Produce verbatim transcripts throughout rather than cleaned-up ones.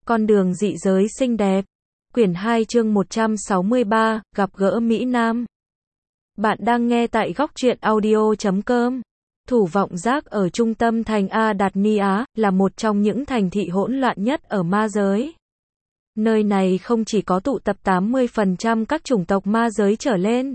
Con đường dị giới xinh đẹp. Quyển hai chương một trăm sáu mươi ba, gặp gỡ Mỹ Nam. Bạn đang nghe tại góc truyện audio chấm com. Thủ Vọng Giác ở trung tâm thành A Đạt Ni Á, là một trong những thành thị hỗn loạn nhất ở ma giới. Nơi này không chỉ có tụ tập tám mươi phần trăm các chủng tộc ma giới trở lên,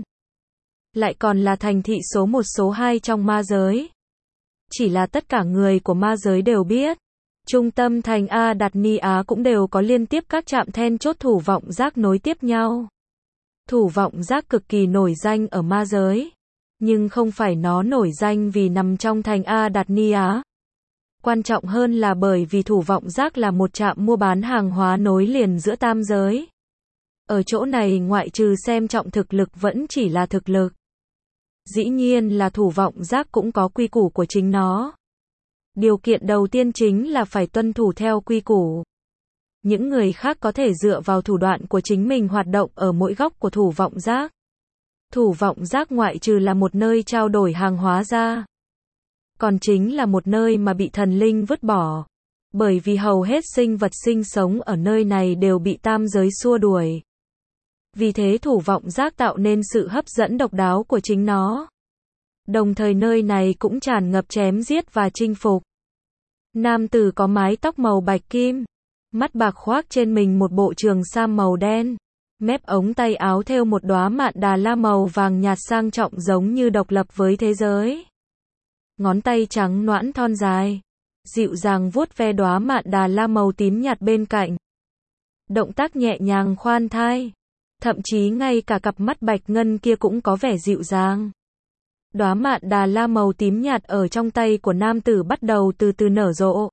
lại còn là thành thị số một số hai trong ma giới. Chỉ là tất cả người của ma giới đều biết, trung tâm thành A Đạt Ni Á cũng đều có liên tiếp các trạm then chốt thủ vọng giác nối tiếp nhau. Thủ vọng giác cực kỳ nổi danh ở ma giới, nhưng không phải nó nổi danh vì nằm trong thành A Đạt Ni Á. Quan trọng hơn là bởi vì thủ vọng giác là một trạm mua bán hàng hóa nối liền giữa tam giới. Ở chỗ này ngoại trừ xem trọng thực lực vẫn chỉ là thực lực. Dĩ nhiên là thủ vọng giác cũng có quy củ của chính nó. Điều kiện đầu tiên chính là phải tuân thủ theo quy củ. Những người khác có thể dựa vào thủ đoạn của chính mình hoạt động ở mỗi góc của thủ vọng giác. Thủ vọng giác ngoại trừ là một nơi trao đổi hàng hóa ra, còn chính là một nơi mà bị thần linh vứt bỏ. Bởi vì hầu hết sinh vật sinh sống ở nơi này đều bị tam giới xua đuổi. Vì thế thủ vọng giác tạo nên sự hấp dẫn độc đáo của chính nó. Đồng thời nơi này cũng tràn ngập chém giết và chinh phục. Nam tử có mái tóc màu bạch kim, mắt bạc khoác trên mình một bộ trường sam màu đen, mép ống tay áo thêu một đóa mạn đà la màu vàng nhạt sang trọng giống như độc lập với thế giới. Ngón tay trắng nõn thon dài, dịu dàng vuốt ve đóa mạn đà la màu tím nhạt bên cạnh. Động tác nhẹ nhàng khoan thai, thậm chí ngay cả cặp mắt bạch ngân kia cũng có vẻ dịu dàng. Đóa mạn đà la màu tím nhạt ở trong tay của nam tử bắt đầu từ từ nở rộ,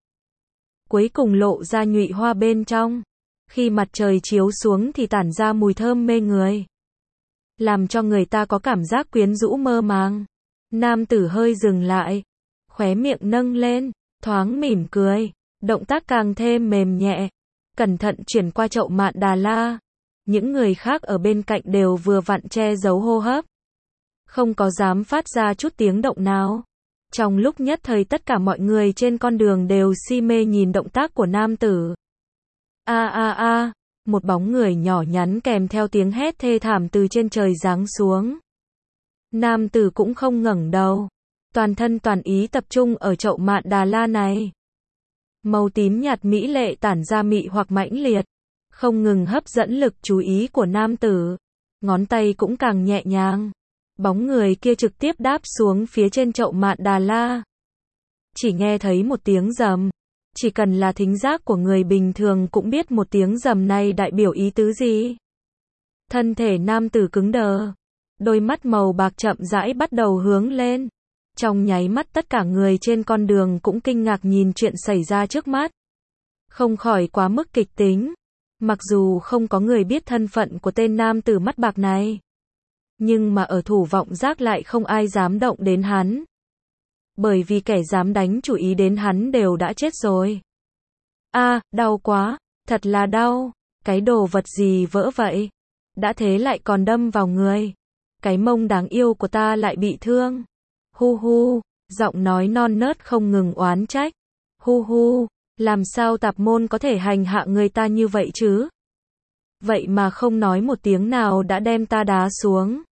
cuối cùng lộ ra nhụy hoa bên trong. Khi mặt trời chiếu xuống thì tản ra mùi thơm mê người, làm cho người ta có cảm giác quyến rũ mơ màng. Nam tử hơi dừng lại, khóe miệng nâng lên, thoáng mỉm cười, động tác càng thêm mềm nhẹ, cẩn thận chuyển qua chậu mạn đà la. Những người khác ở bên cạnh đều vừa vặn che giấu hô hấp, không có dám phát ra chút tiếng động nào. Trong lúc nhất thời tất cả mọi người trên con đường đều si mê nhìn động tác của nam tử. A a a, một bóng người nhỏ nhắn kèm theo tiếng hét thê thảm từ trên trời giáng xuống. Nam tử cũng không ngẩng đầu, toàn thân toàn ý tập trung ở chậu mạn đà la này. Màu tím nhạt mỹ lệ tản ra mị hoặc mãnh liệt, không ngừng hấp dẫn lực chú ý của nam tử. Ngón tay cũng càng nhẹ nhàng. Bóng người kia trực tiếp đáp xuống phía trên chậu mạn đà la. Chỉ nghe thấy một tiếng rầm. Chỉ cần là thính giác của người bình thường cũng biết một tiếng rầm này đại biểu ý tứ gì. Thân thể nam tử cứng đờ, đôi mắt màu bạc chậm rãi bắt đầu hướng lên. Trong nháy mắt tất cả người trên con đường cũng kinh ngạc nhìn chuyện xảy ra trước mắt. Không khỏi quá mức kịch tính. Mặc dù không có người biết thân phận của tên nam tử mắt bạc này, nhưng mà ở thủ vọng giác lại không ai dám động đến hắn. Bởi vì kẻ dám đánh chủ ý đến hắn đều đã chết rồi. A, à, đau quá, thật là đau. Cái đồ vật gì vỡ vậy? Đã thế lại còn đâm vào người. Cái mông đáng yêu của ta lại bị thương. Hu hu, giọng nói non nớt không ngừng oán trách. Hu hu, làm sao tạp môn có thể hành hạ người ta như vậy chứ? Vậy mà không nói một tiếng nào đã đem ta đá xuống.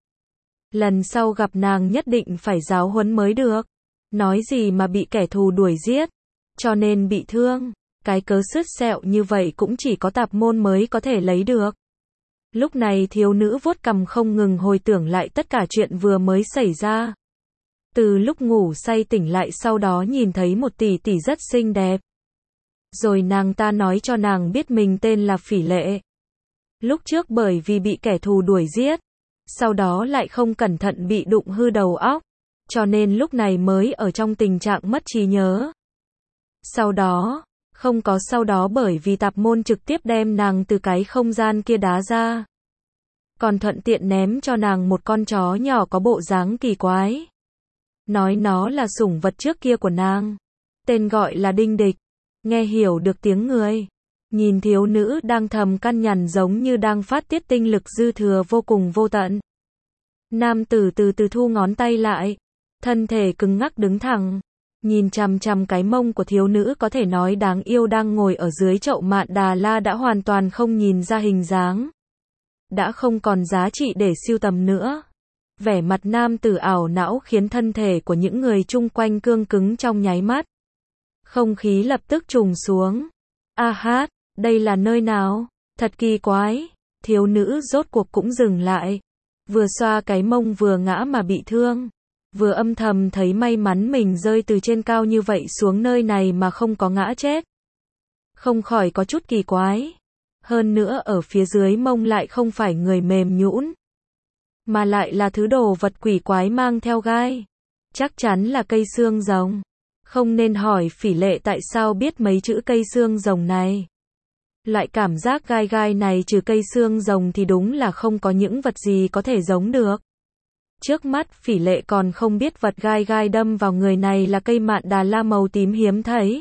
Lần sau gặp nàng nhất định phải giáo huấn mới được. Nói gì mà bị kẻ thù đuổi giết, cho nên bị thương. Cái cớ sứt sẹo như vậy cũng chỉ có tạp môn mới có thể lấy được. Lúc này thiếu nữ vuốt cằm không ngừng hồi tưởng lại tất cả chuyện vừa mới xảy ra. Từ lúc ngủ say tỉnh lại sau đó nhìn thấy một tỷ tỷ rất xinh đẹp. Rồi nàng ta nói cho nàng biết mình tên là Phỉ Lệ. Lúc trước bởi vì bị kẻ thù đuổi giết, sau đó lại không cẩn thận bị đụng hư đầu óc, cho nên lúc này mới ở trong tình trạng mất trí nhớ. Sau đó, không có sau đó bởi vì tạp môn trực tiếp đem nàng từ cái không gian kia đá ra. Còn thuận tiện ném cho nàng một con chó nhỏ có bộ dáng kỳ quái. Nói nó là sủng vật trước kia của nàng. Tên gọi là Đinh Địch. Nghe hiểu được tiếng người. Nhìn thiếu nữ đang thầm căn nhằn giống như đang phát tiết tinh lực dư thừa vô cùng vô tận. Nam tử từ từ thu ngón tay lại. Thân thể cứng ngắc đứng thẳng. Nhìn chằm chằm cái mông của thiếu nữ có thể nói đáng yêu đang ngồi ở dưới chậu Mạn Đà La đã hoàn toàn không nhìn ra hình dáng. Đã không còn giá trị để sưu tầm nữa. Vẻ mặt nam tử ảo não khiến thân thể của những người chung quanh cương cứng trong nháy mắt. Không khí lập tức trùng xuống. A hát, đây là nơi nào? Thật kỳ quái. Thiếu nữ rốt cuộc cũng dừng lại. Vừa xoa cái mông vừa ngã mà bị thương. Vừa âm thầm thấy may mắn mình rơi từ trên cao như vậy xuống nơi này mà không có ngã chết. Không khỏi có chút kỳ quái. Hơn nữa ở phía dưới mông lại không phải người mềm nhũn, mà lại là thứ đồ vật quỷ quái mang theo gai. Chắc chắn là cây xương rồng. Không nên hỏi Phỉ Lệ tại sao biết mấy chữ cây xương rồng này. Loại cảm giác gai gai này trừ cây xương rồng thì đúng là không có những vật gì có thể giống được. Trước mắt Phỉ Lệ còn không biết vật gai gai đâm vào người này là cây Mạn Đà La màu tím hiếm thấy.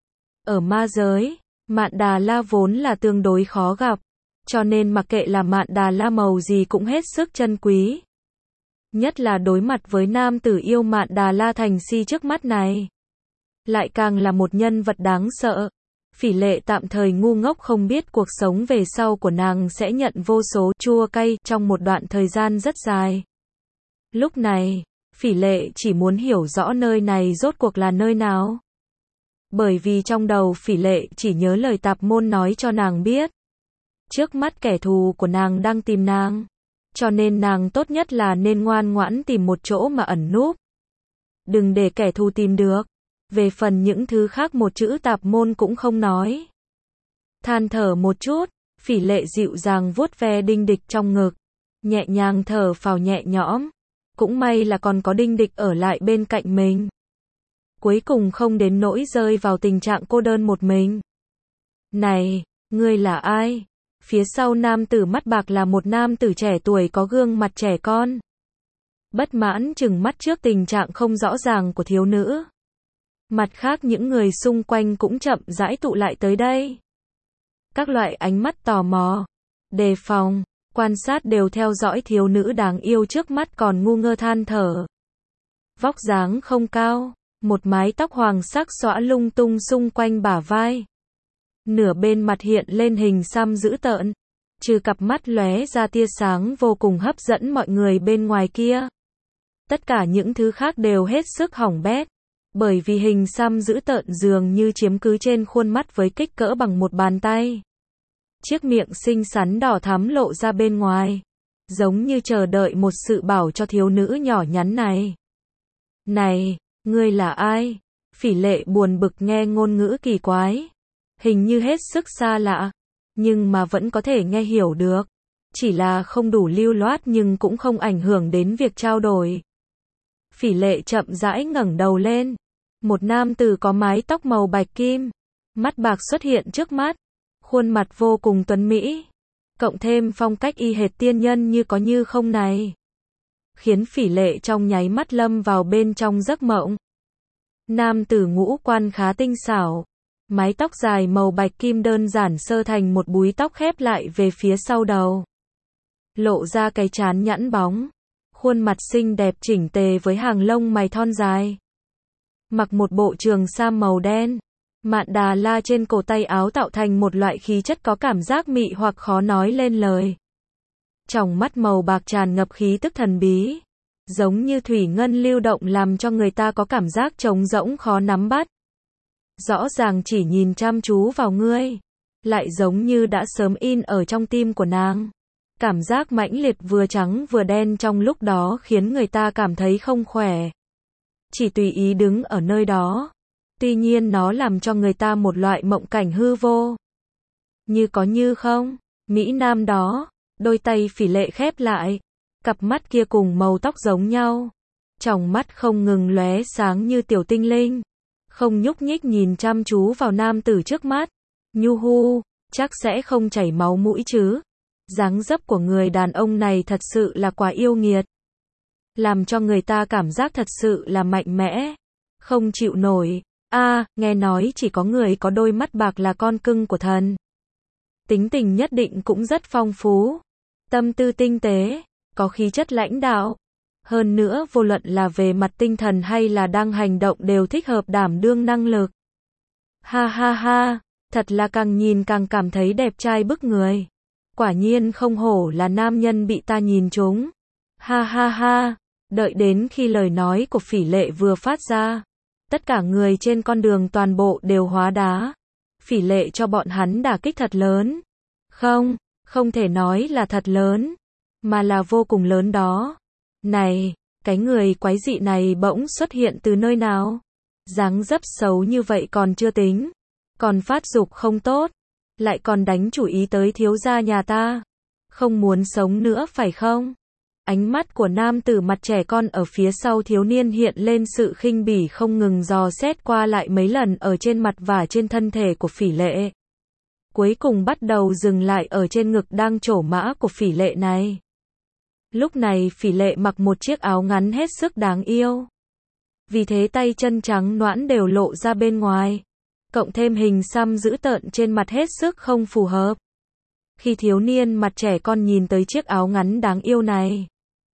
Ở ma giới, Mạn Đà La vốn là tương đối khó gặp, cho nên mặc kệ là Mạn Đà La màu gì cũng hết sức chân quý. Nhất là đối mặt với nam tử yêu Mạn Đà La thành si trước mắt này. Lại càng là một nhân vật đáng sợ. Phỉ Lệ tạm thời ngu ngốc không biết cuộc sống về sau của nàng sẽ nhận vô số chua cay trong một đoạn thời gian rất dài. Lúc này, Phỉ Lệ chỉ muốn hiểu rõ nơi này rốt cuộc là nơi nào. Bởi vì trong đầu Phỉ Lệ chỉ nhớ lời tạp môn nói cho nàng biết. Trước mắt kẻ thù của nàng đang tìm nàng. Cho nên nàng tốt nhất là nên ngoan ngoãn tìm một chỗ mà ẩn núp. Đừng để kẻ thù tìm được. Về phần những thứ khác một chữ tạp môn cũng không nói. Than thở một chút, Phỉ Lệ dịu dàng vuốt ve Đinh Địch trong ngực. Nhẹ nhàng thở phào nhẹ nhõm. Cũng may là còn có Đinh Địch ở lại bên cạnh mình. Cuối cùng không đến nỗi rơi vào tình trạng cô đơn một mình. Này, ngươi là ai? Phía sau nam tử mắt bạc là một nam tử trẻ tuổi có gương mặt trẻ con. Bất mãn chừng mắt trước tình trạng không rõ ràng của thiếu nữ. Mặt khác những người xung quanh cũng chậm rãi tụ lại tới đây. Các loại ánh mắt tò mò, đề phòng, quan sát đều theo dõi thiếu nữ đáng yêu trước mắt còn ngu ngơ than thở. Vóc dáng không cao, một mái tóc hoàng sắc xõa lung tung xung quanh bả vai. Nửa bên mặt hiện lên hình xăm dữ tợn, trừ cặp mắt lóe ra tia sáng vô cùng hấp dẫn mọi người bên ngoài kia. Tất cả những thứ khác đều hết sức hỏng bét, bởi vì hình xăm dữ tợn dường như chiếm cứ trên khuôn mắt với kích cỡ bằng một bàn tay. Chiếc miệng xinh xắn đỏ thắm lộ ra bên ngoài, giống như chờ đợi một sự bảo cho thiếu nữ nhỏ nhắn này. Này, ngươi là ai? Phỉ Lệ buồn bực nghe ngôn ngữ kỳ quái. Hình như hết sức xa lạ, nhưng mà vẫn có thể nghe hiểu được. Chỉ là không đủ lưu loát nhưng cũng không ảnh hưởng đến việc trao đổi. Phỉ Lệ chậm rãi ngẩng đầu lên. Một nam tử có mái tóc màu bạch kim, mắt bạc xuất hiện trước mắt. Khuôn mặt vô cùng tuấn mỹ, cộng thêm phong cách y hệt tiên nhân như có như không này, khiến Phỉ Lệ trong nháy mắt lâm vào bên trong giấc mộng. Nam tử ngũ quan khá tinh xảo, mái tóc dài màu bạch kim đơn giản sơ thành một búi tóc khép lại về phía sau đầu, lộ ra cái trán nhẵn bóng, khuôn mặt xinh đẹp chỉnh tề với hàng lông mày thon dài. Mặc một bộ trường sam màu đen, Mạn Đà La trên cổ tay áo tạo thành một loại khí chất có cảm giác mị hoặc khó nói lên lời. Tròng mắt màu bạc tràn ngập khí tức thần bí, giống như thủy ngân lưu động làm cho người ta có cảm giác trống rỗng khó nắm bắt. Rõ ràng chỉ nhìn chăm chú vào ngươi, lại giống như đã sớm in ở trong tim của nàng. Cảm giác mãnh liệt vừa trắng vừa đen trong lúc đó khiến người ta cảm thấy không khỏe. Chỉ tùy ý đứng ở nơi đó. Tuy nhiên nó làm cho người ta một loại mộng cảnh hư vô. Như có như không, Mỹ Nam đó, đôi tay Phỉ Lệ khép lại, cặp mắt kia cùng màu tóc giống nhau. Tròng mắt không ngừng lóe sáng như tiểu tinh linh, không nhúc nhích nhìn chăm chú vào nam tử trước mắt. Nhu hu, chắc sẽ không chảy máu mũi chứ. Dáng dấp của người đàn ông này thật sự là quá yêu nghiệt. Làm cho người ta cảm giác thật sự là mạnh mẽ, không chịu nổi. A, à, nghe nói chỉ có người có đôi mắt bạc là con cưng của thần. Tính tình nhất định cũng rất phong phú, tâm tư tinh tế, có khí chất lãnh đạo. Hơn nữa vô luận là về mặt tinh thần hay là đang hành động đều thích hợp đảm đương năng lực. Ha ha ha, thật là càng nhìn càng cảm thấy đẹp trai bức người. Quả nhiên không hổ là nam nhân bị ta nhìn trúng. Ha ha ha, đợi đến khi lời nói của Phỉ Lệ vừa phát ra, tất cả người trên con đường toàn bộ đều hóa đá. Phỉ Lệ cho bọn hắn đả kích thật lớn. Không, không thể nói là thật lớn, mà là vô cùng lớn đó. Này, cái người quái dị này bỗng xuất hiện từ nơi nào? Dáng dấp xấu như vậy còn chưa tính, còn phát dục không tốt, lại còn đánh chủ ý tới thiếu gia nhà ta. Không muốn sống nữa phải không? Ánh mắt của nam tử mặt trẻ con ở phía sau thiếu niên hiện lên sự khinh bỉ không ngừng dò xét qua lại mấy lần ở trên mặt và trên thân thể của Phỉ Lệ. Cuối cùng bắt đầu dừng lại ở trên ngực đang trổ mã của Phỉ Lệ này. Lúc này Phỉ Lệ mặc một chiếc áo ngắn hết sức đáng yêu. Vì thế tay chân trắng nõn đều lộ ra bên ngoài. Cộng thêm hình xăm dữ tợn trên mặt hết sức không phù hợp. Khi thiếu niên mặt trẻ con nhìn tới chiếc áo ngắn đáng yêu này,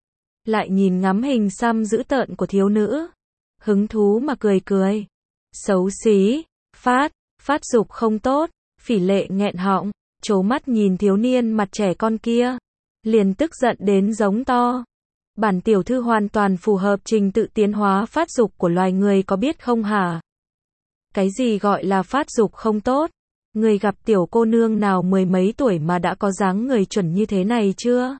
lại nhìn ngắm hình xăm dữ tợn của thiếu nữ, hứng thú mà cười cười. Xấu xí, phát, phát dục không tốt. Phỉ Lệ nghẹn họng, trố mắt nhìn thiếu niên mặt trẻ con kia, liền tức giận đến giống to. Bản tiểu thư hoàn toàn phù hợp trình tự tiến hóa phát dục của loài người có biết không hả? Cái gì gọi là phát dục không tốt? Người gặp tiểu cô nương nào mười mấy tuổi mà đã có dáng người chuẩn như thế này chưa?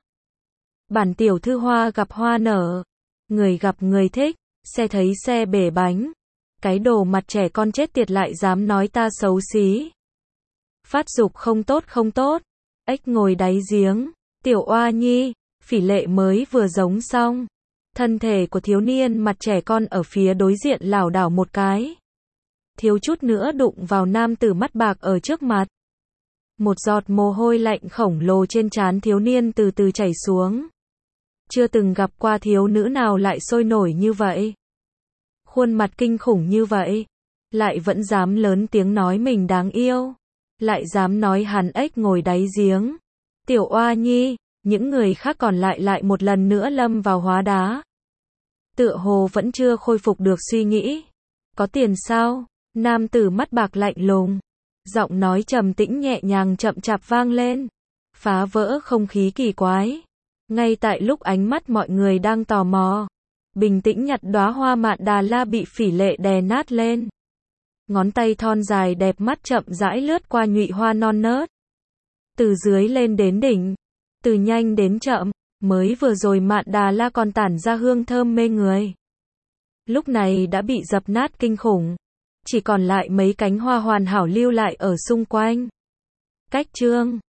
Bản tiểu thư hoa gặp hoa nở, người gặp người thích, xe thấy xe bể bánh. Cái đồ mặt trẻ con chết tiệt lại dám nói ta xấu xí. Phát dục không tốt không tốt, ếch ngồi đáy giếng, tiểu oa nhi. Phỉ Lệ mới vừa giống xong, thân thể của thiếu niên mặt trẻ con ở phía đối diện lảo đảo một cái, thiếu chút nữa đụng vào nam tử mắt bạc ở trước mặt. Một giọt mồ hôi lạnh khổng lồ trên trán thiếu niên từ từ chảy xuống. Chưa từng gặp qua thiếu nữ nào lại sôi nổi như vậy, khuôn mặt kinh khủng như vậy, lại vẫn dám lớn tiếng nói mình đáng yêu, lại dám nói hắn ếch ngồi đáy giếng. Tiểu oa nhi. Những người khác còn lại lại một lần nữa lâm vào hóa đá. Tựa hồ vẫn chưa khôi phục được suy nghĩ. Có tiền sao? Nam tử mắt bạc lạnh lùng, giọng nói trầm tĩnh nhẹ nhàng chậm chạp vang lên, phá vỡ không khí kỳ quái. Ngay tại lúc ánh mắt mọi người đang tò mò, bình tĩnh nhặt đóa hoa mạn đà la bị Phỉ Lệ đè nát lên. Ngón tay thon dài đẹp mắt chậm rãi lướt qua nhụy hoa non nớt, từ dưới lên đến đỉnh. Từ nhanh đến chậm, mới vừa rồi mạn đà la còn tản ra hương thơm mê người, lúc này đã bị dập nát kinh khủng, chỉ còn lại mấy cánh hoa hoàn hảo lưu lại ở xung quanh. Cách chương